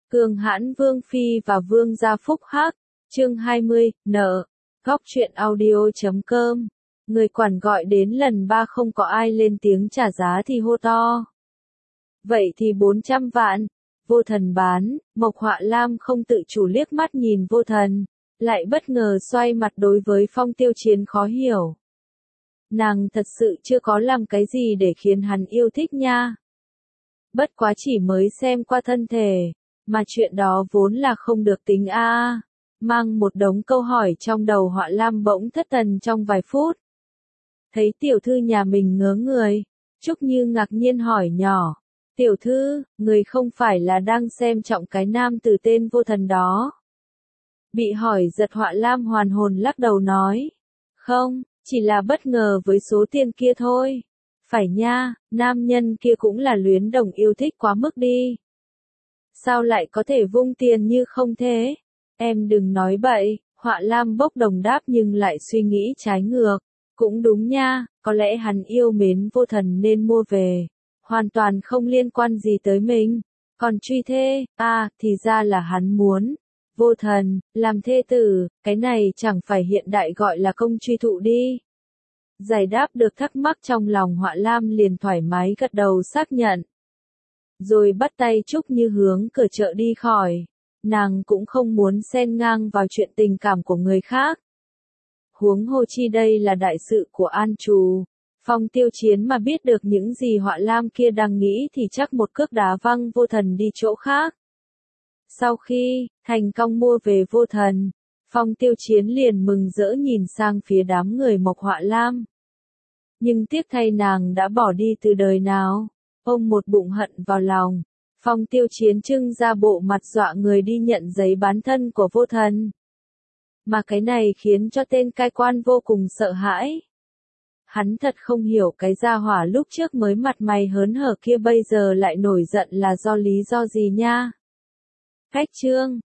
Cường hãn Vương Phi và Vương gia phúc hắc, chương 20, nợ, góc truyện audio.com. Người quản gọi đến lần 3 không có ai lên tiếng trả giá thì hô to. Vậy thì 400 vạn, Vô Thần bán, Mộc Họa Lam không tự chủ liếc mắt nhìn Vô Thần, lại bất ngờ xoay mặt đối với Phong Tiêu Chiến khó hiểu. Nàng thật sự chưa có làm cái gì để khiến hắn yêu thích nha. Bất quá chỉ mới xem qua thân thể, mà chuyện đó vốn là không được tính a. Mang một đống câu hỏi trong đầu Họa Lam bỗng thất thần trong vài phút. Thấy tiểu thư nhà mình ngớ người, Trúc Như ngạc nhiên hỏi nhỏ. Tiểu thư, người không phải là đang xem trọng cái nam tử tên Vô Thần đó. Bị hỏi giật Họa Lam hoàn hồn lắc đầu nói. Không, chỉ là bất ngờ với số tiền kia thôi. Phải nha, nam nhân kia cũng là luyến đồng yêu thích quá mức đi. Sao lại có thể vung tiền như không thế? Em đừng nói bậy, Họa Lam bốc đồng đáp nhưng lại suy nghĩ trái ngược. Cũng đúng nha, có lẽ hắn yêu mến Vô Thần nên mua về. Hoàn toàn không liên quan gì tới mình. Còn truy thê, thì ra là hắn muốn. Vô Thần, làm thê tử, cái này chẳng phải hiện đại gọi là công truy thụ đi. Giải đáp được thắc mắc trong lòng Họa Lam liền thoải mái gật đầu xác nhận. Rồi bắt tay Trúc Như hướng cửa chợ đi khỏi. Nàng cũng không muốn xen ngang vào chuyện tình cảm của người khác. Huống hồ chi đây là đại sự của An Trù. Phong Tiêu Chiến mà biết được những gì Họa Lam kia đang nghĩ thì chắc một cước đá văng Vô Thần đi chỗ khác. Sau khi thành công mua về Vô Thần, Phong Tiêu Chiến liền mừng rỡ nhìn sang phía đám người Mộc Họa Lam. Nhưng tiếc thay nàng đã bỏ đi từ đời nào, ôm một bụng hận vào lòng. Phong Tiêu Chiến trưng ra bộ mặt dọa người đi nhận giấy bán thân của Vô Thần. Mà cái này khiến cho tên cai quan vô cùng sợ hãi. Hắn thật không hiểu cái gia hỏa lúc trước mới mặt mày hớn hở kia bây giờ lại nổi giận là do lý do gì nha. Cách chương